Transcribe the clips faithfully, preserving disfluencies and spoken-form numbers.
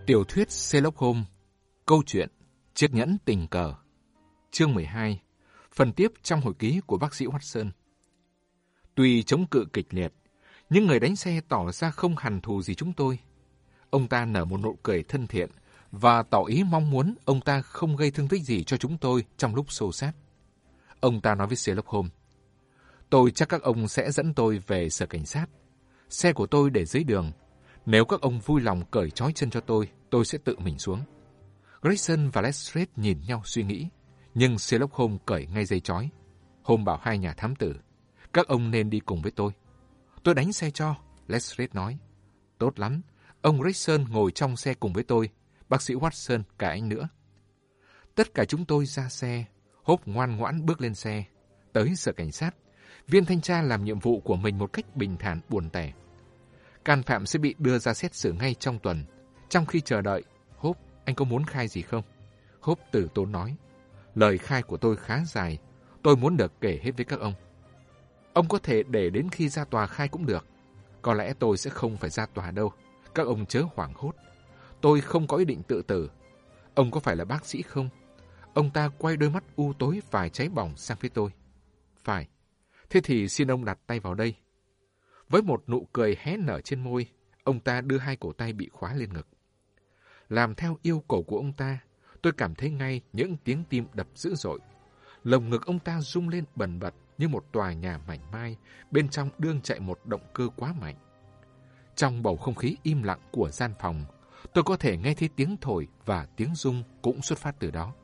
Tiểu thuyết Sherlock Holmes, câu chuyện Chiếc nhẫn tình cờ, chương mười hai, phần tiếp trong hồi ký của bác sĩ Watson. Tuy chống cự kịch liệt, nhưng người đánh xe tỏ ra không hằn thù gì chúng tôi. Ông ta nở một nụ cười thân thiện và tỏ ý mong muốn ông ta không gây thương tích gì cho chúng tôi trong lúc xô xát. Ông ta nói với Sherlock Holmes, tôi chắc các ông sẽ dẫn tôi về sở cảnh sát. Xe của tôi để dưới đường. Nếu các ông vui lòng cởi trói chân cho tôi, tôi sẽ tự mình xuống. Grayson và Lestrade nhìn nhau suy nghĩ, nhưng Sherlock Holmes cởi ngay dây trói. Holmes bảo hai nhà thám tử, các ông nên đi cùng với tôi. Tôi đánh xe cho, Lestrade nói. Tốt lắm, ông Grayson ngồi trong xe cùng với tôi, bác sĩ Watson, cả anh nữa. Tất cả chúng tôi ra xe, Holmes ngoan ngoãn bước lên xe. Tới sở cảnh sát, viên thanh tra làm nhiệm vụ của mình một cách bình thản buồn tẻ. Can phạm sẽ bị đưa ra xét xử ngay trong tuần. Trong khi chờ đợi, Hope, anh có muốn khai gì không? Hope từ tốn nói, lời khai của tôi khá dài, tôi muốn được kể hết với các ông. Ông có thể để đến khi ra tòa khai cũng được. Có lẽ tôi sẽ không phải ra tòa đâu. Các ông chớ hoảng hốt. Tôi không có ý định tự tử. Ông có phải là bác sĩ không? Ông ta quay đôi mắt u tối và cháy bỏng sang phía tôi. Phải. Thế thì xin ông đặt tay vào đây. Với một nụ cười hé nở trên môi, ông ta đưa hai cổ tay bị khóa lên ngực. Làm theo yêu cầu của ông ta, tôi cảm thấy ngay những tiếng tim đập dữ dội. Lồng ngực ông ta rung lên bần bật như một tòa nhà mảnh mai, bên trong đương chạy một động cơ quá mạnh. Trong bầu không khí im lặng của gian phòng, tôi có thể nghe thấy tiếng thổi và tiếng rung cũng xuất phát từ đó.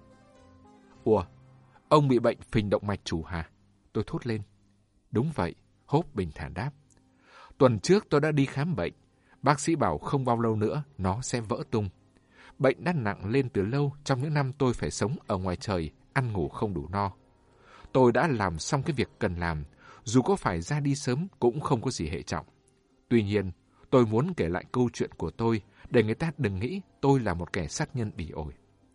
Ủa, ông bị bệnh phình động mạch chủ hả? Tôi thốt lên. Đúng vậy, Hope bình thản đáp. Tuần trước tôi đã đi khám bệnh. Bác sĩ bảo không bao lâu nữa nó sẽ vỡ tung. Bệnh đã nặng lên từ lâu trong những năm tôi phải sống ở ngoài trời, ăn ngủ không đủ no. Tôi đã làm xong cái việc cần làm, dù có phải ra đi sớm cũng không có gì hệ trọng. Tuy nhiên, tôi muốn kể lại câu chuyện của tôi để người ta đừng nghĩ tôi là một kẻ sát nhân bỉ ổi.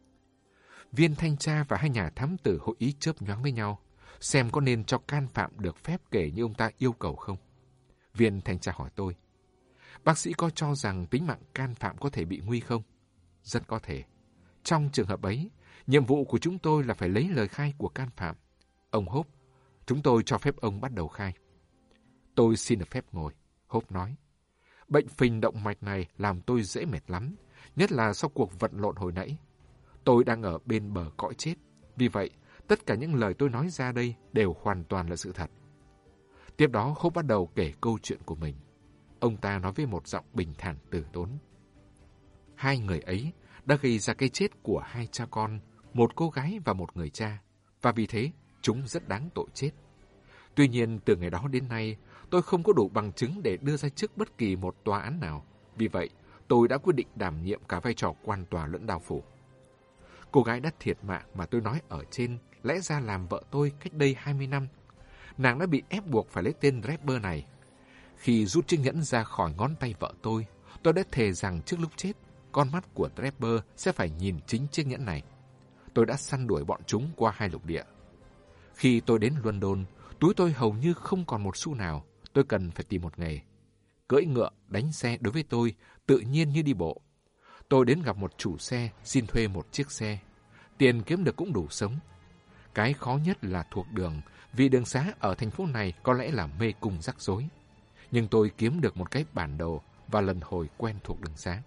Viên thanh tra và hai nhà thám tử hội ý chớp nhoáng với nhau, xem có nên cho can phạm được phép kể như ông ta yêu cầu không. Viên thanh tra hỏi tôi, bác sĩ có cho rằng tính mạng can phạm có thể bị nguy không? Rất có thể. Trong trường hợp ấy, nhiệm vụ của chúng tôi là phải lấy lời khai của can phạm. Ông Hope, chúng tôi cho phép ông bắt đầu khai. Tôi xin được phép ngồi, Hope nói. Bệnh phình động mạch này làm tôi dễ mệt lắm, nhất là sau cuộc vật lộn hồi nãy. Tôi đang ở bên bờ cõi chết, vì vậy tất cả những lời tôi nói ra đây đều hoàn toàn là sự thật. Tiếp đó, Hope bắt đầu kể câu chuyện của mình. Ông ta nói với một giọng bình thản từ tốn. Hai người ấy đã gây ra cái chết của hai cha con, một cô gái và một người cha, và vì thế chúng rất đáng tội chết. Tuy nhiên, từ ngày đó đến nay, tôi không có đủ bằng chứng để đưa ra trước bất kỳ một tòa án nào. Vì vậy, tôi đã quyết định đảm nhiệm cả vai trò quan tòa lẫn đao phủ. Cô gái đã thiệt mạng mà tôi nói ở trên lẽ ra làm vợ tôi cách đây hai mươi năm. Nàng đã bị ép buộc phải lấy tên Draper này. Khi rút chiếc nhẫn ra khỏi ngón tay vợ tôi, tôi đã thề rằng trước lúc chết, con mắt của Draper sẽ phải nhìn chính chiếc nhẫn này. Tôi đã săn đuổi bọn chúng qua hai lục địa. Khi tôi đến London, túi tôi hầu như không còn một xu nào. Tôi cần phải tìm một nghề. Cưỡi ngựa, đánh xe đối với tôi tự nhiên như đi bộ. Tôi đến gặp một chủ xe, xin thuê một chiếc xe. Tiền kiếm được cũng đủ sống. Cái khó nhất là thuộc đường, vì đường xá ở thành phố này có lẽ là mê cung rắc rối. Nhưng tôi kiếm được một cái bản đồ và lần hồi quen thuộc đường xá.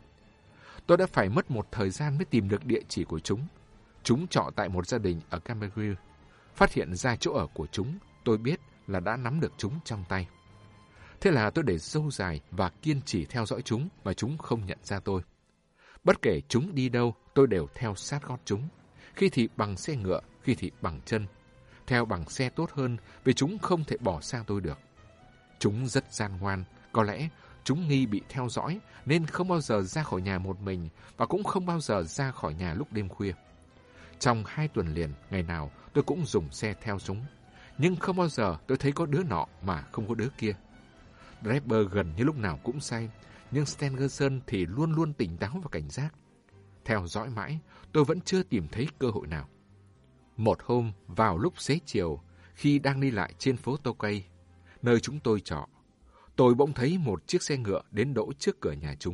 Tôi đã phải mất một thời gian mới tìm được địa chỉ của chúng. Chúng trọ tại một gia đình ở Camberwell. Phát hiện ra chỗ ở của chúng, tôi biết là đã nắm được chúng trong tay. Thế là tôi để râu dài và kiên trì theo dõi chúng mà chúng không nhận ra tôi. Bất kể chúng đi đâu, tôi đều theo sát gót chúng. Khi thì bằng xe ngựa, khi thì bằng chân. Theo bằng xe tốt hơn vì chúng không thể bỏ xa tôi được. Chúng rất gian ngoan, có lẽ chúng nghi bị theo dõi nên không bao giờ ra khỏi nhà một mình và cũng không bao giờ ra khỏi nhà lúc đêm khuya. Trong hai tuần liền, ngày nào tôi cũng dùng xe theo chúng. Nhưng không bao giờ tôi thấy có đứa nọ mà không có đứa kia. Draper gần như lúc nào cũng say, nhưng Stangerson thì luôn luôn tỉnh táo và cảnh giác. Theo dõi mãi, tôi vẫn chưa tìm thấy cơ hội nào. Một hôm, vào lúc xế chiều, khi đang đi lại trên phố Tô Cây, nơi chúng tôi trọ, tôi bỗng thấy một chiếc xe ngựa đến đỗ trước cửa nhà chúng.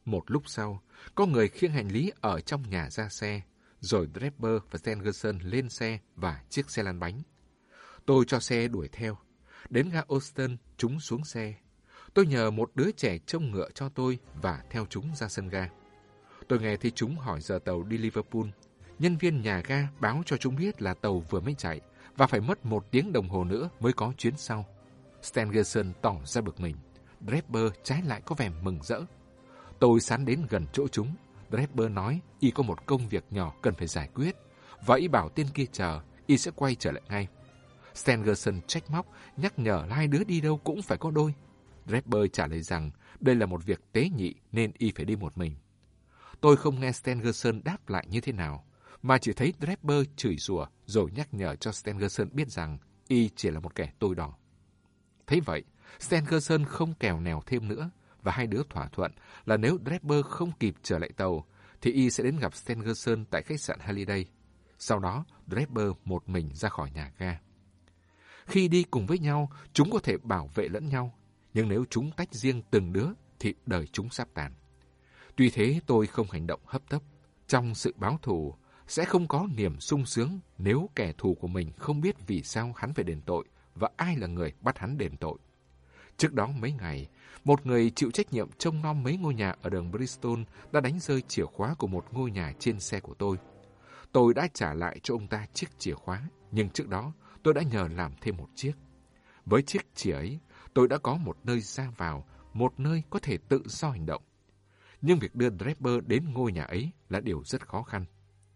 Một lúc sau, có người khiêng hành lý ở trong nhà ra xe, rồi Draper và Stengerson lên xe và chiếc xe lăn bánh. Tôi cho xe đuổi theo. Đến ga Euston, chúng xuống xe. Tôi nhờ một đứa trẻ trông ngựa cho tôi và theo chúng ra sân ga. Tôi nghe thấy chúng hỏi giờ tàu đi Liverpool. Nhân viên nhà ga báo cho chúng biết là tàu vừa mới chạy và phải mất một tiếng đồng hồ nữa mới có chuyến sau. Stengerson tỏ ra bực mình. Draper trái lại có vẻ mừng rỡ. Tôi sán đến gần chỗ chúng. Draper nói y có một công việc nhỏ cần phải giải quyết và y bảo tên kia chờ, y sẽ quay trở lại ngay. Stengerson trách móc, nhắc nhở hai đứa đi đâu cũng phải có đôi. Draper trả lời rằng đây là một việc tế nhị nên y phải đi một mình. Tôi không nghe Stengerson đáp lại như thế nào, mà chỉ thấy Draper chửi rủa rồi nhắc nhở cho Stengerson biết rằng y chỉ là một kẻ tôi đỏ. Thấy vậy, Stengerson không kèo nèo thêm nữa, và hai đứa thỏa thuận là nếu Draper không kịp trở lại tàu, thì y sẽ đến gặp Stengerson tại khách sạn Halliday. Sau đó, Draper một mình ra khỏi nhà ga. Khi đi cùng với nhau, chúng có thể bảo vệ lẫn nhau, nhưng nếu chúng tách riêng từng đứa, thì đời chúng sắp tàn. Tuy thế, tôi không hành động hấp tấp. Trong sự báo thù, sẽ không có niềm sung sướng nếu kẻ thù của mình không biết vì sao hắn phải đền tội và ai là người bắt hắn đền tội. Trước đó mấy ngày, một người chịu trách nhiệm trông nom mấy ngôi nhà ở đường Bristol đã đánh rơi chìa khóa của một ngôi nhà trên xe của tôi. Tôi đã trả lại cho ông ta chiếc chìa khóa, nhưng trước đó tôi đã nhờ làm thêm một chiếc. Với chiếc chìa ấy, tôi đã có một nơi ra vào, một nơi có thể tự do hành động. Nhưng việc đưa Draper đến ngôi nhà ấy là điều rất khó khăn.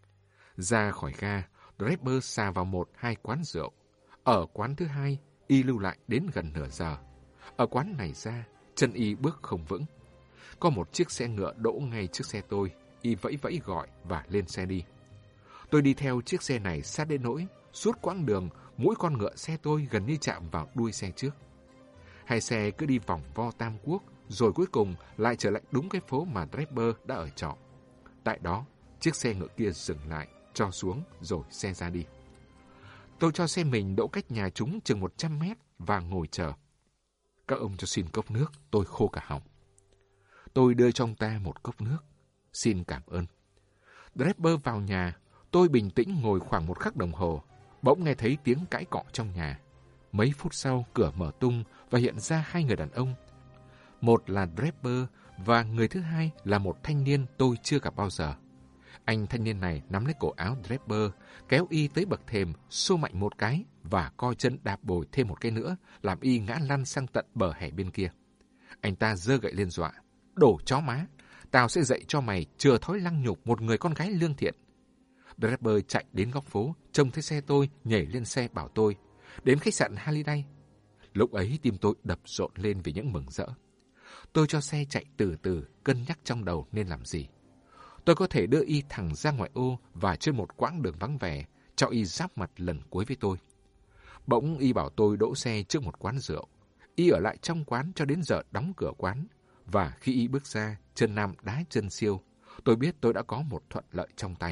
Ra khỏi ga, Draper xà vào một hai quán rượu. Ở quán thứ hai, y lưu lại đến gần nửa giờ. Ở quán này ra, chân y bước không vững. Có một chiếc xe ngựa đỗ ngay trước xe tôi, y vẫy vẫy gọi và lên xe đi. Tôi đi theo chiếc xe này sát đến nỗi, suốt quãng đường, mỗi con ngựa xe tôi gần như chạm vào đuôi xe trước. Hai xe cứ đi vòng vo Tam Quốc, rồi cuối cùng lại trở lại đúng cái phố mà Draper đã ở trọ. Tại đó, chiếc xe ngựa kia dừng lại, cho xuống rồi xe ra đi. Tôi cho xe mình đỗ cách nhà chúng chừng một trăm mét và ngồi chờ. Các ông cho xin cốc nước, tôi khô cả họng. Tôi đưa cho ông ta một cốc nước. Xin cảm ơn. Draper vào nhà, tôi bình tĩnh ngồi khoảng một khắc đồng hồ. Bỗng nghe thấy tiếng cãi cọ trong nhà. Mấy phút sau, cửa mở tung và hiện ra hai người đàn ông. Một là Draper và người thứ hai là một thanh niên tôi chưa gặp bao giờ. Anh thanh niên này nắm lấy cổ áo Draper, kéo y tới bậc thềm, xô mạnh một cái và co chân đạp bồi thêm một cái nữa, làm y ngã lăn sang tận bờ hè bên kia. Anh ta giơ gậy lên dọa. Đổ chó má, tao sẽ dạy cho mày chừa thói lăng nhục một người con gái lương thiện. Draper chạy đến góc phố, trông thấy xe tôi, nhảy lên xe bảo tôi, đến khách sạn Halliday. Lúc ấy tim tôi đập rộn lên vì những mừng rỡ. Tôi cho xe chạy từ từ, cân nhắc trong đầu nên làm gì. Tôi có thể đưa y thẳng ra ngoại ô và trên một quãng đường vắng vẻ, cho y giáp mặt lần cuối với tôi. Bỗng y bảo tôi đỗ xe trước một quán rượu. Y ở lại trong quán cho đến giờ đóng cửa quán. Và khi y bước ra, chân nam đá chân siêu, tôi biết tôi đã có một thuận lợi trong tay.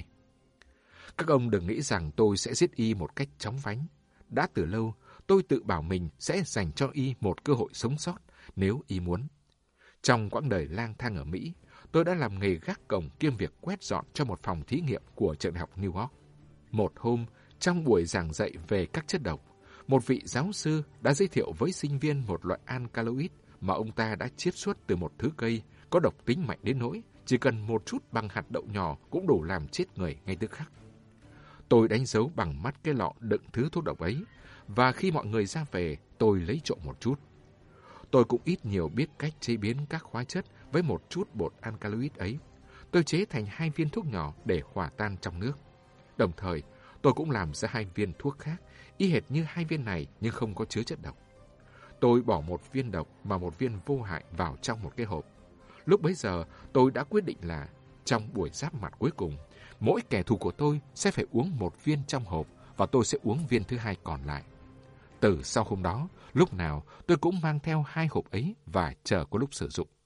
Các ông đừng nghĩ rằng tôi sẽ giết y một cách chóng vánh. Đã từ lâu, tôi tự bảo mình sẽ dành cho y một cơ hội sống sót nếu y muốn. Trong quãng đời lang thang ở Mỹ, tôi đã làm nghề gác cổng kiêm việc quét dọn cho một phòng thí nghiệm của trường đại học New York. Một hôm, trong buổi giảng dạy về các chất độc, một vị giáo sư đã giới thiệu với sinh viên một loại alkaloid mà ông ta đã chiết xuất từ một thứ cây có độc tính mạnh đến nỗi chỉ cần một chút bằng hạt đậu nhỏ cũng đủ làm chết người ngay tức khắc. Tôi đánh dấu bằng mắt cái lọ đựng thứ thuốc độc ấy, và khi mọi người ra về, tôi lấy trộm một chút. Tôi cũng ít nhiều biết cách chế biến các hóa chất với một chút bột alkaloid ấy. Tôi chế thành hai viên thuốc nhỏ để hòa tan trong nước. Đồng thời, tôi cũng làm ra hai viên thuốc khác, y hệt như hai viên này nhưng không có chứa chất độc. Tôi bỏ một viên độc và một viên vô hại vào trong một cái hộp. Lúc bấy giờ, tôi đã quyết định là trong buổi giáp mặt cuối cùng, mỗi kẻ thù của tôi sẽ phải uống một viên trong hộp và tôi sẽ uống viên thứ hai còn lại. Từ sau hôm đó, lúc nào tôi cũng mang theo hai hộp ấy và chờ có lúc sử dụng.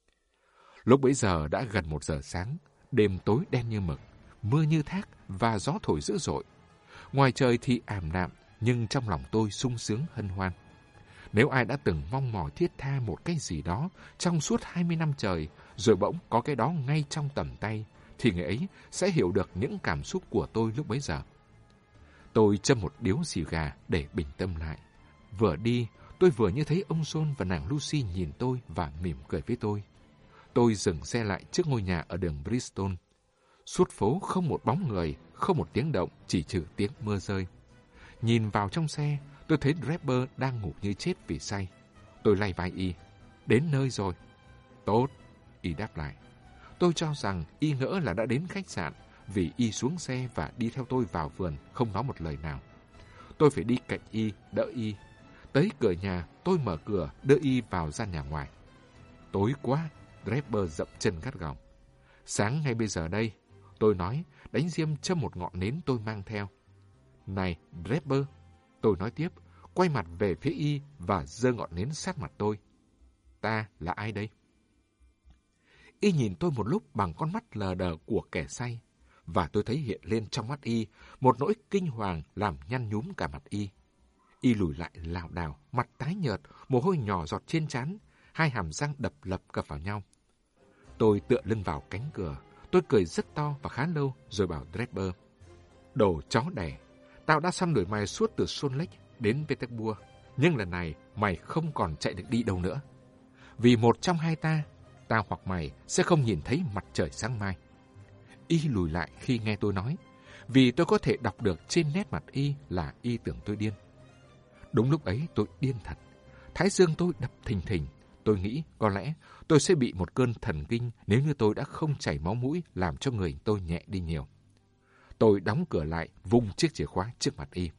Lúc bấy giờ đã gần một giờ sáng, đêm tối đen như mực, mưa như thác và gió thổi dữ dội. Ngoài trời thì ảm đạm, nhưng trong lòng tôi sung sướng hân hoan. Nếu ai đã từng mong mỏi thiết tha một cái gì đó trong suốt hai mươi năm trời, rồi bỗng có cái đó ngay trong tầm tay, thì người ấy sẽ hiểu được những cảm xúc của tôi lúc bấy giờ. Tôi châm một điếu xì gà để bình tâm lại. Vừa đi, tôi vừa như thấy ông John và nàng Lucy nhìn tôi và mỉm cười với tôi. Tôi dừng xe lại trước ngôi nhà ở đường Bristol. Suốt phố không một bóng người, không một tiếng động, chỉ trừ tiếng mưa rơi. Nhìn vào trong xe, tôi thấy Draper đang ngủ như chết vì say. Tôi lay vai y. Đến nơi rồi. Tốt, y đáp lại. Tôi cho rằng y ngỡ là đã đến khách sạn, vì y xuống xe và đi theo tôi vào vườn, không nói một lời nào. Tôi phải đi cạnh y, đỡ y. Tới cửa nhà, tôi mở cửa, đưa y vào gian nhà ngoài. Tối quá, Draper dậm chân gắt gỏng. Sáng ngay bây giờ đây, tôi nói, đánh diêm châm một ngọn nến tôi mang theo. Này, Draper, tôi nói tiếp, quay mặt về phía y và giơ ngọn nến sát mặt tôi. Ta là ai đây? Y nhìn tôi một lúc bằng con mắt lờ đờ của kẻ say, và tôi thấy hiện lên trong mắt y một nỗi kinh hoàng làm nhăn nhúm cả mặt y. Y lùi lại lảo đảo, mặt tái nhợt, mồ hôi nhỏ giọt trên trán, hai hàm răng đập lập cập vào nhau. Tôi tựa lưng vào cánh cửa, tôi cười rất to và khá lâu rồi bảo Draper. Đồ chó đẻ, tao đã săn đuổi mày suốt từ Salt Lake đến Petersburg, nhưng lần này mày không còn chạy được đi đâu nữa. Vì một trong hai ta, tao hoặc mày sẽ không nhìn thấy mặt trời sáng mai. Y lùi lại khi nghe tôi nói, vì tôi có thể đọc được trên nét mặt y là y tưởng tôi điên. Đúng lúc ấy tôi điên thật. Thái dương tôi đập thình thình. Tôi nghĩ có lẽ tôi sẽ bị một cơn thần kinh nếu như tôi đã không chảy máu mũi làm cho người tôi nhẹ đi nhiều. Tôi đóng cửa lại, vung chiếc chìa khóa trước mặt y.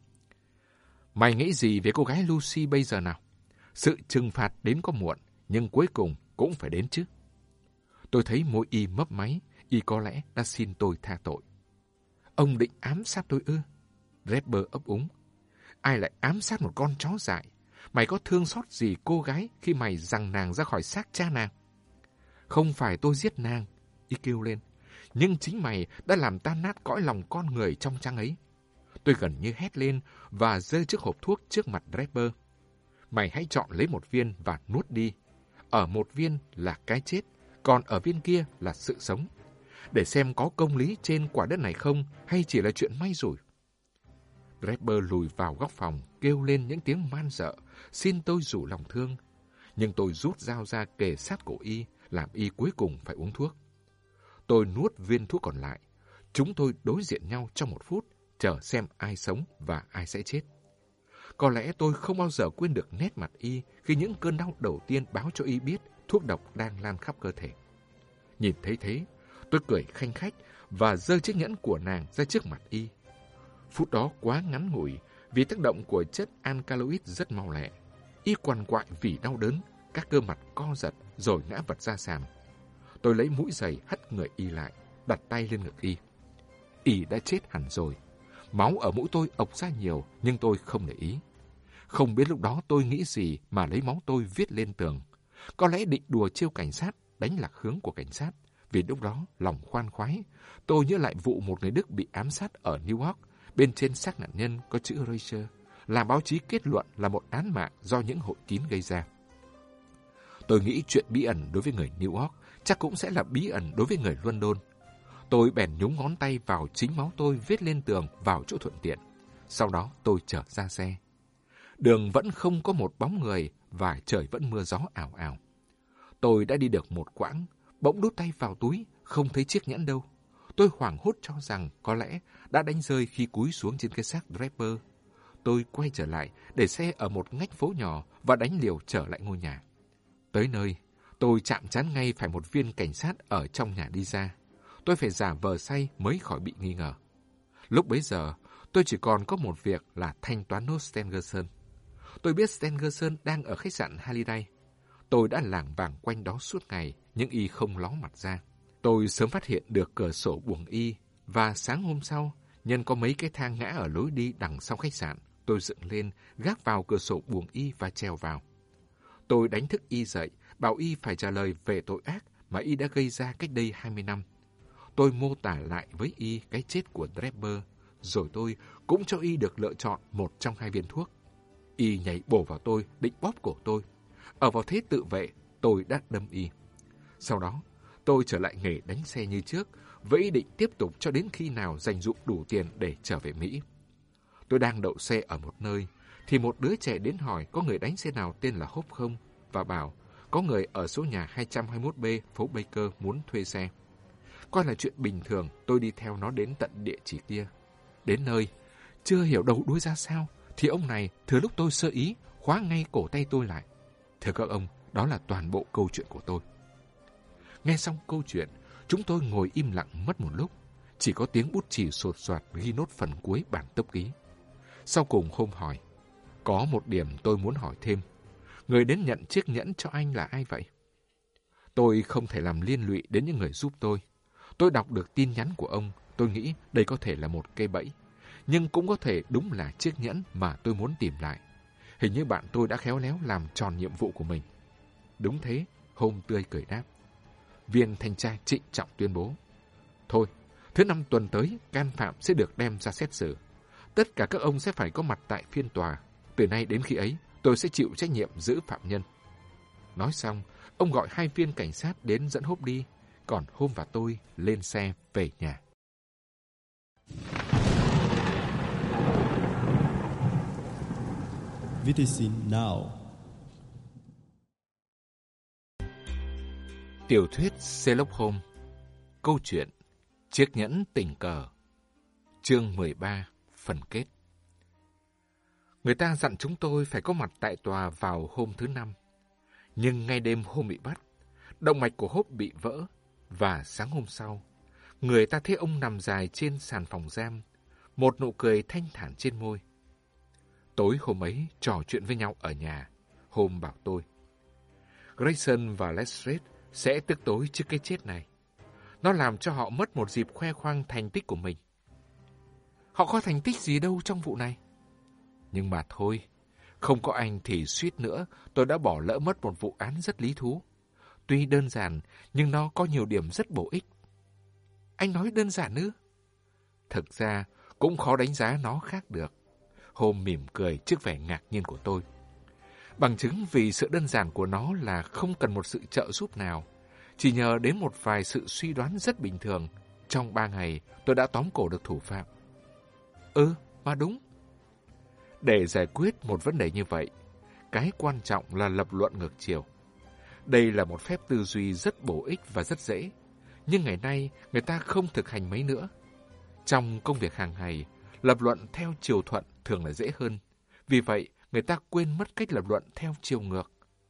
Mày nghĩ gì về cô gái Lucy bây giờ nào? Sự trừng phạt đến có muộn, nhưng cuối cùng cũng phải đến chứ. Tôi thấy môi y mấp máy, y có lẽ đã xin tôi tha tội. Ông định ám sát tôi ư? Draper ấp úng. Ai lại ám sát một con chó dại? Mày có thương xót gì cô gái khi mày giằng nàng ra khỏi xác cha nàng? Không phải tôi giết nàng, y kêu lên. Nhưng chính mày đã làm tan nát cõi lòng con người trong trang ấy. Tôi gần như hét lên và giơ chiếc hộp thuốc trước mặt Draper. Mày hãy chọn lấy một viên và nuốt đi. Ở một viên là cái chết, còn ở viên kia là sự sống. Để xem có công lý trên quả đất này không, hay chỉ là chuyện may rủi. Draper lùi vào góc phòng, kêu lên những tiếng man dợ, xin tôi rủ lòng thương. Nhưng tôi rút dao ra kề sát cổ y, làm y cuối cùng phải uống thuốc. Tôi nuốt viên thuốc còn lại. Chúng tôi đối diện nhau trong một phút, chờ xem ai sống và ai sẽ chết. Có lẽ tôi không bao giờ quên được nét mặt y khi những cơn đau đầu tiên báo cho y biết thuốc độc đang lan khắp cơ thể. Nhìn thấy thế, tôi cười khanh khách và giơ chiếc nhẫn của nàng ra trước mặt y. Phút đó quá ngắn ngủi vì tác động của chất alkaloid rất mau lẹ. Y quằn quại vì đau đớn, các cơ mặt co giật rồi ngã vật ra sàn. Tôi lấy mũi giày hất người y lại, đặt tay lên ngực y. Y đã chết hẳn rồi. Máu ở mũi tôi ộc ra nhiều, nhưng tôi không để ý. Không biết lúc đó tôi nghĩ gì mà lấy máu tôi viết lên tường. Có lẽ định đùa trêu cảnh sát, đánh lạc hướng của cảnh sát. Vì lúc đó, lòng khoan khoái, tôi nhớ lại vụ một người Đức bị ám sát ở New York. Bên trên xác nạn nhân có chữ Reicher, là báo chí kết luận là một án mạng do những hội kín gây ra. Tôi nghĩ chuyện bí ẩn đối với người New York chắc cũng sẽ là bí ẩn đối với người London. Tôi bèn nhúng ngón tay vào chính máu tôi viết lên tường vào chỗ thuận tiện. Sau đó tôi trở ra xe. Đường vẫn không có một bóng người và trời vẫn mưa gió ảo ảo. Tôi đã đi được một quãng, bỗng đút tay vào túi, không thấy chiếc nhẫn đâu. Tôi hoảng hốt cho rằng có lẽ đã đánh rơi khi cúi xuống trên cái xác Draper. Tôi quay trở lại để xe ở một ngách phố nhỏ và đánh liều trở lại ngôi nhà. Tới nơi, tôi chạm trán ngay phải một viên cảnh sát ở trong nhà đi ra. Tôi phải giả vờ say mới khỏi bị nghi ngờ. Lúc bấy giờ, tôi chỉ còn có một việc là thanh toán nốt Stengerson. Tôi biết Stengerson đang ở khách sạn Halliday. Tôi đã lảng vảng quanh đó suốt ngày, nhưng y không ló mặt ra. Tôi sớm phát hiện được cửa sổ buồng y, và sáng hôm sau, nhân có mấy cái thang ngã ở lối đi đằng sau khách sạn, tôi dựng lên, gác vào cửa sổ buồng y và trèo vào. Tôi đánh thức y dậy, bảo y phải trả lời về tội ác mà y đã gây ra cách đây hai mươi năm. Tôi mô tả lại với y cái chết của Draper, rồi tôi cũng cho y được lựa chọn một trong hai viên thuốc. Y nhảy bổ vào tôi, định bóp cổ tôi. Ở vào thế tự vệ, tôi đã đâm Y. Sau đó, tôi trở lại nghề đánh xe như trước, với ý định tiếp tục cho đến khi nào dành dụm đủ tiền để trở về Mỹ. Tôi đang đậu xe ở một nơi, thì một đứa trẻ đến hỏi có người đánh xe nào tên là Hope không, và bảo có người ở số nhà hai trăm hai mươi mốt B, phố Baker muốn thuê xe. Coi là chuyện bình thường, tôi đi theo nó đến tận địa chỉ kia. Đến nơi, chưa hiểu đầu đuôi ra sao, thì ông này thừa lúc tôi sơ ý, khóa ngay cổ tay tôi lại. Thưa các ông, đó là toàn bộ câu chuyện của tôi. Nghe xong câu chuyện, chúng tôi ngồi im lặng mất một lúc. Chỉ có tiếng bút chì sột soạt ghi nốt phần cuối bản tốc ký. Sau cùng Hôm hỏi, có một điểm tôi muốn hỏi thêm. Người đến nhận chiếc nhẫn cho anh là ai vậy? Tôi không thể làm liên lụy đến những người giúp tôi. Tôi đọc được tin nhắn của ông, tôi nghĩ đây có thể là một cây bẫy. Nhưng cũng có thể đúng là chiếc nhẫn mà tôi muốn tìm lại. Hình như bạn tôi đã khéo léo làm tròn nhiệm vụ của mình. Đúng thế, Hôm tươi cười đáp. Viên thanh tra trịnh trọng tuyên bố. Thôi, thứ năm tuần tới, can phạm sẽ được đem ra xét xử. Tất cả các ông sẽ phải có mặt tại phiên tòa. Từ nay đến khi ấy, tôi sẽ chịu trách nhiệm giữ phạm nhân. Nói xong, ông gọi hai viên cảnh sát đến dẫn Hốp đi, còn Hôm và tôi lên xe về nhà. Vitisin Now. Tiểu thuyết Sherlock Holmes. Câu chuyện Chiếc nhẫn tình cờ. Chương mười ba, phần kết. Người ta dặn chúng tôi phải có mặt tại tòa vào hôm thứ năm. Nhưng ngay đêm hôm bị bắt, động mạch của Hốp bị vỡ, và sáng hôm sau, người ta thấy ông nằm dài trên sàn phòng giam, một nụ cười thanh thản trên môi. Tối hôm ấy, trò chuyện với nhau ở nhà, Hôm bảo tôi, Grayson và Lestrade sẽ tức tối trước cái chết này. Nó làm cho họ mất một dịp khoe khoang thành tích của mình. Họ có thành tích gì đâu trong vụ này. Nhưng mà thôi, không có anh thì suýt nữa tôi đã bỏ lỡ mất một vụ án rất lý thú. Tuy đơn giản, nhưng nó có nhiều điểm rất bổ ích. Anh nói đơn giản ư? Thực ra, cũng khó đánh giá nó khác được. Hôm mỉm cười trước vẻ ngạc nhiên của tôi. Bằng chứng vì sự đơn giản của nó là không cần một sự trợ giúp nào. Chỉ nhờ đến một vài sự suy đoán rất bình thường, trong ba ngày tôi đã tóm cổ được thủ phạm. Ừ, mà đúng. Để giải quyết một vấn đề như vậy, cái quan trọng là lập luận ngược chiều. Đây là một phép tư duy rất bổ ích và rất dễ, nhưng ngày nay người ta không thực hành mấy nữa. Trong công việc hàng ngày, lập luận theo chiều thuận thường là dễ hơn. Vì vậy, người ta quên mất cách lập luận theo chiều ngược.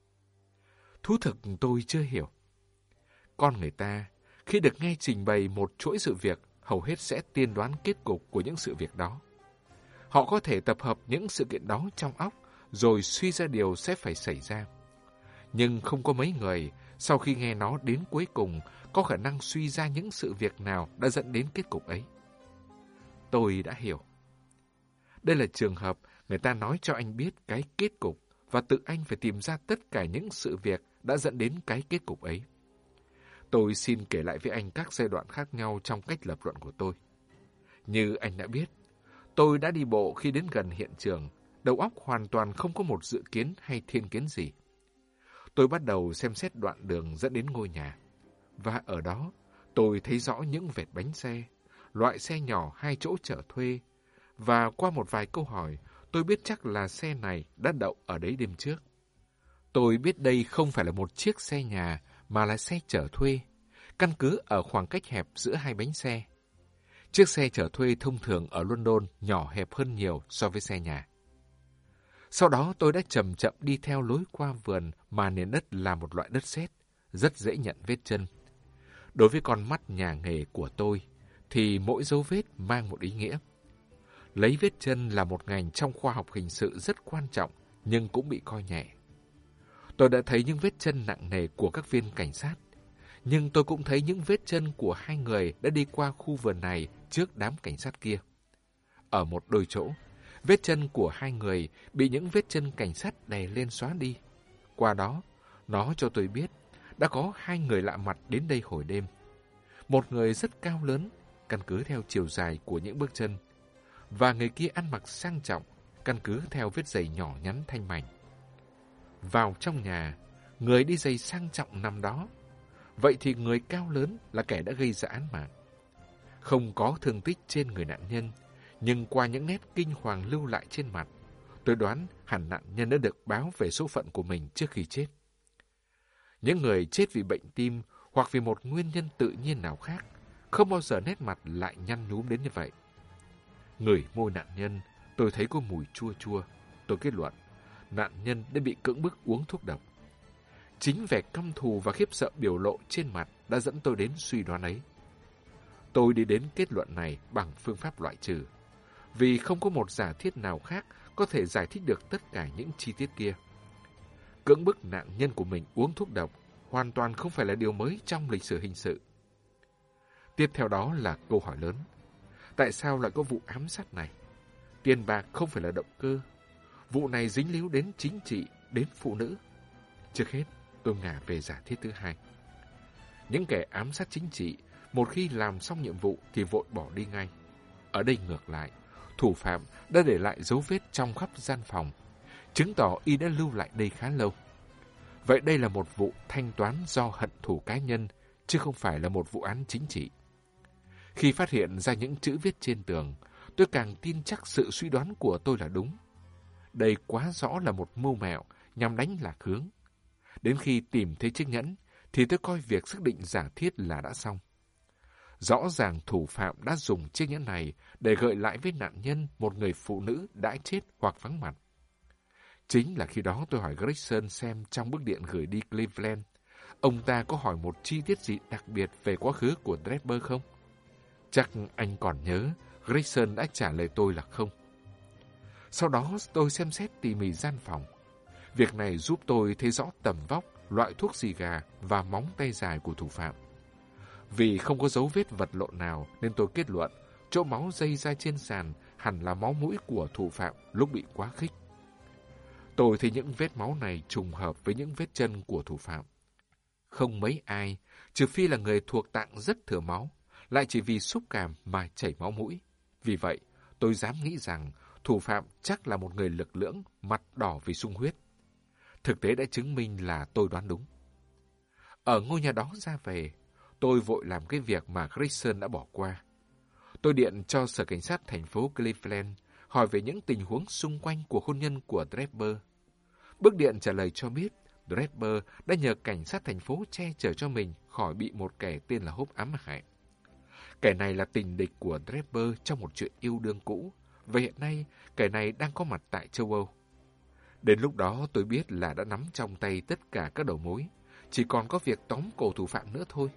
Thú thực tôi chưa hiểu. Con người ta, khi được nghe trình bày một chuỗi sự việc, hầu hết sẽ tiên đoán kết cục của những sự việc đó. Họ có thể tập hợp những sự kiện đó trong óc, rồi suy ra điều sẽ phải xảy ra. Nhưng không có mấy người, sau khi nghe nó đến cuối cùng, có khả năng suy ra những sự việc nào đã dẫn đến kết cục ấy. Tôi đã hiểu. Đây là trường hợp người ta nói cho anh biết cái kết cục, và tự anh phải tìm ra tất cả những sự việc đã dẫn đến cái kết cục ấy. Tôi xin kể lại với anh các giai đoạn khác nhau trong cách lập luận của tôi. Như anh đã biết, tôi đã đi bộ khi đến gần hiện trường, đầu óc hoàn toàn không có một dự kiến hay thiên kiến gì. Tôi bắt đầu xem xét đoạn đường dẫn đến ngôi nhà, và ở đó tôi thấy rõ những vệt bánh xe, loại xe nhỏ hai chỗ chở thuê, và qua một vài câu hỏi, tôi biết chắc là xe này đã đậu ở đấy đêm trước. Tôi biết đây không phải là một chiếc xe nhà, mà là xe chở thuê, căn cứ ở khoảng cách hẹp giữa hai bánh xe. Chiếc xe chở thuê thông thường ở London nhỏ hẹp hơn nhiều so với xe nhà. Sau đó tôi đã chậm chậm đi theo lối qua vườn mà nền đất là một loại đất sét, rất dễ nhận vết chân. Đối với con mắt nhà nghề của tôi, thì mỗi dấu vết mang một ý nghĩa. Lấy vết chân là một ngành trong khoa học hình sự rất quan trọng, nhưng cũng bị coi nhẹ. Tôi đã thấy những vết chân nặng nề của các viên cảnh sát, nhưng tôi cũng thấy những vết chân của hai người đã đi qua khu vườn này trước đám cảnh sát kia. Ở một đôi chỗ, vết chân của hai người bị những vết chân cảnh sát đè lên xóa đi. Qua đó, nó cho tôi biết đã có hai người lạ mặt đến đây hồi đêm. Một người rất cao lớn, căn cứ theo chiều dài của những bước chân, và người kia ăn mặc sang trọng, căn cứ theo vết giày nhỏ nhắn thanh mảnh. Vào trong nhà, người đi giày sang trọng nằm đó. Vậy thì người cao lớn là kẻ đã gây ra án mạng. Không có thương tích trên người nạn nhân, nhưng qua những nét kinh hoàng lưu lại trên mặt, tôi đoán hẳn nạn nhân đã được báo về số phận của mình trước khi chết. Những người chết vì bệnh tim hoặc vì một nguyên nhân tự nhiên nào khác, không bao giờ nét mặt lại nhăn nhúm đến như vậy. Ngửi môi nạn nhân, tôi thấy có mùi chua chua. Tôi kết luận, nạn nhân đã bị cưỡng bức uống thuốc độc. Chính vẻ căm thù và khiếp sợ biểu lộ trên mặt đã dẫn tôi đến suy đoán ấy. Tôi đi đến kết luận này bằng phương pháp loại trừ, vì không có một giả thiết nào khác có thể giải thích được tất cả những chi tiết kia. Cưỡng bức nạn nhân của mình uống thuốc độc hoàn toàn không phải là điều mới trong lịch sử hình sự. Tiếp theo đó là câu hỏi lớn. Tại sao lại có vụ ám sát này? Tiền bạc không phải là động cơ. Vụ này dính líu đến chính trị, đến phụ nữ. Trước hết, tôi ngả về giả thiết thứ hai. Những kẻ ám sát chính trị, một khi làm xong nhiệm vụ thì vội bỏ đi ngay. Ở đây ngược lại, thủ phạm đã để lại dấu vết trong khắp gian phòng, chứng tỏ y đã lưu lại đây khá lâu. Vậy đây là một vụ thanh toán do hận thù cá nhân, chứ không phải là một vụ án chính trị. Khi phát hiện ra những chữ viết trên tường, tôi càng tin chắc sự suy đoán của tôi là đúng. Đây quá rõ là một mưu mẹo nhằm đánh lạc hướng. Đến khi tìm thấy chiếc nhẫn, thì tôi coi việc xác định giả thiết là đã xong. Rõ ràng thủ phạm đã dùng chiếc nhẫn này để gợi lại với nạn nhân một người phụ nữ đã chết hoặc vắng mặt. Chính là khi đó tôi hỏi Gregson xem trong bức điện gửi đi Cleveland, ông ta có hỏi một chi tiết gì đặc biệt về quá khứ của Draper không? Chắc anh còn nhớ, Gregson đã trả lời tôi là không. Sau đó tôi xem xét tỉ mỉ gian phòng. Việc này giúp tôi thấy rõ tầm vóc, loại thuốc xì gà và móng tay dài của thủ phạm. Vì không có dấu vết vật lộn nào nên tôi kết luận chỗ máu dây ra trên sàn hẳn là máu mũi của thủ phạm lúc bị quá khích. Tôi thấy những vết máu này trùng hợp với những vết chân của thủ phạm. Không mấy ai, trừ phi là người thuộc tạng rất thừa máu, lại chỉ vì xúc cảm mà chảy máu mũi. Vì vậy, tôi dám nghĩ rằng thủ phạm chắc là một người lực lưỡng, mặt đỏ vì sung huyết. Thực tế đã chứng minh là tôi đoán đúng. Ở ngôi nhà đó ra về, tôi vội làm cái việc mà Gregson đã bỏ qua. Tôi điện cho sở cảnh sát thành phố Cleveland, hỏi về những tình huống xung quanh của hôn nhân của Draper. Bức điện trả lời cho biết, Draper đã nhờ cảnh sát thành phố che chở cho mình khỏi bị một kẻ tên là Hope ám hại. Kẻ này là tình địch của Draper trong một chuyện yêu đương cũ, và hiện nay kẻ này đang có mặt tại châu Âu. Đến lúc đó tôi biết là đã nắm trong tay tất cả các đầu mối, chỉ còn có việc tóm cổ thủ phạm nữa thôi.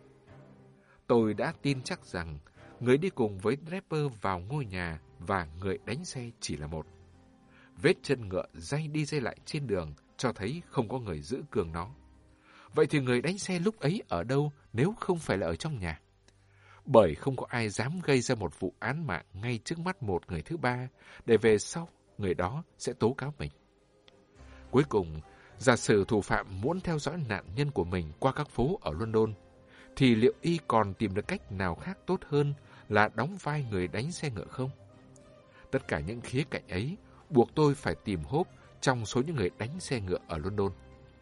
Tôi đã tin chắc rằng người đi cùng với Draper vào ngôi nhà và người đánh xe chỉ là một. Vết chân ngựa day đi day lại trên đường cho thấy không có người giữ cường nó. Vậy thì người đánh xe lúc ấy ở đâu nếu không phải là ở trong nhà? Bởi không có ai dám gây ra một vụ án mạng ngay trước mắt một người thứ ba, để về sau người đó sẽ tố cáo mình. Cuối cùng, giả sử thủ phạm muốn theo dõi nạn nhân của mình qua các phố ở London, thì liệu y còn tìm được cách nào khác tốt hơn là đóng vai người đánh xe ngựa không? Tất cả những khía cạnh ấy buộc tôi phải tìm Hope trong số những người đánh xe ngựa ở London.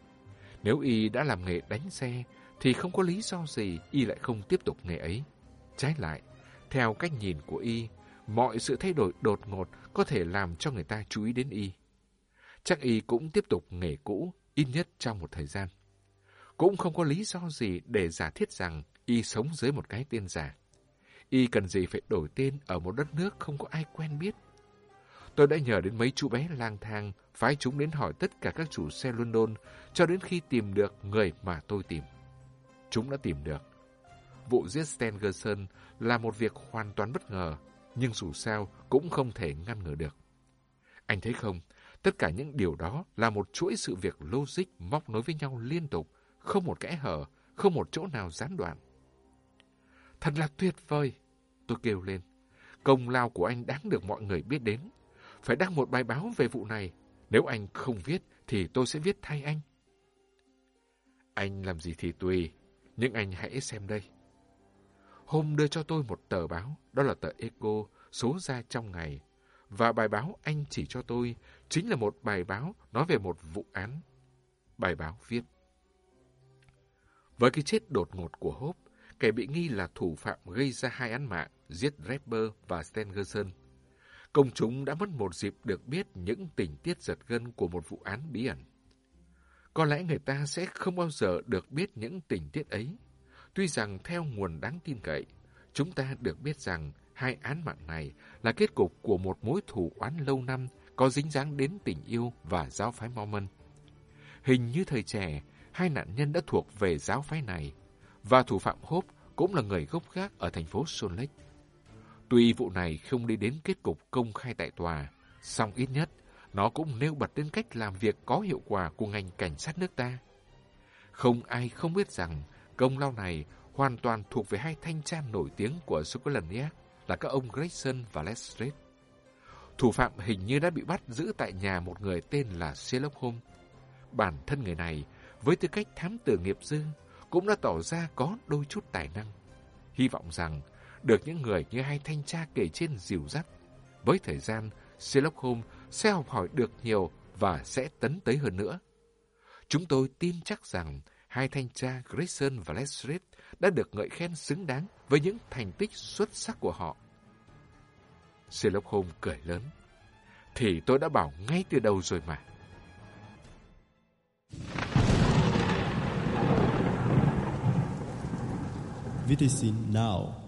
Nếu y đã làm nghề đánh xe, thì không có lý do gì y lại không tiếp tục nghề ấy. Trái lại, theo cách nhìn của y, mọi sự thay đổi đột ngột có thể làm cho người ta chú ý đến y. Chắc y cũng tiếp tục nghề cũ, ít nhất trong một thời gian. Cũng không có lý do gì để giả thiết rằng y sống dưới một cái tên giả. Y cần gì phải đổi tên ở một đất nước không có ai quen biết. Tôi đã nhờ đến mấy chú bé lang thang, phái chúng đến hỏi tất cả các chủ xe London cho đến khi tìm được người mà tôi tìm. Chúng đã tìm được. Vụ giết Stengerson là một việc hoàn toàn bất ngờ, nhưng dù sao cũng không thể ngăn ngừa được. Anh thấy không, tất cả những điều đó là một chuỗi sự việc logic móc nối với nhau liên tục, không một kẽ hở, không một chỗ nào gián đoạn. Thật là tuyệt vời, tôi kêu lên. Công lao của anh đáng được mọi người biết đến. Phải đăng một bài báo về vụ này. Nếu anh không viết thì tôi sẽ viết thay anh. Anh làm gì thì tùy, nhưng anh hãy xem đây. Hôm đưa cho tôi một tờ báo, đó là tờ Echo, số ra trong ngày. và bài báo anh chỉ cho tôi chính là một bài báo nói về một vụ án. Bài báo viết: với cái chết đột ngột của Hope, kẻ bị nghi là thủ phạm gây ra hai án mạng giết Rapper và Stan Gerson, công chúng đã mất một dịp được biết những tình tiết giật gân của một vụ án bí ẩn. Có lẽ người ta sẽ không bao giờ được biết những tình tiết ấy. Tuy rằng theo nguồn đáng tin cậy, chúng ta được biết rằng hai án mạng này là kết cục của một mối thù oán lâu năm có dính dáng đến tình yêu và giáo phái Mormon. Hình như thời trẻ, hai nạn nhân đã thuộc về giáo phái này, và thủ phạm Hope cũng là người gốc gác ở thành phố Salt Lake. Tuy vụ này không đi đến kết cục công khai tại tòa, song ít nhất nó cũng nêu bật đến cách làm việc có hiệu quả của ngành cảnh sát nước ta. Không ai không biết rằng công lao này hoàn toàn thuộc về hai thanh tra nổi tiếng của Scotland Yard là các ông Grayson và Lestrade. Thủ phạm hình như đã bị bắt giữ tại nhà một người tên là Sherlock Holmes. Bản thân người này, với tư cách thám tử nghiệp dư, cũng đã tỏ ra có đôi chút tài năng. Hy vọng rằng được những người như hai thanh tra kể trên dìu dắt, với thời gian, Sherlock Holmes sẽ học hỏi được nhiều và sẽ tấn tới hơn nữa. Chúng tôi tin chắc rằng hai thanh tra Grayson và Lestrade đã được ngợi khen xứng đáng với những thành tích xuất sắc của họ. Sherlock Holmes cười lớn: thì tôi đã bảo ngay từ đầu rồi mà. vê tê xê Now.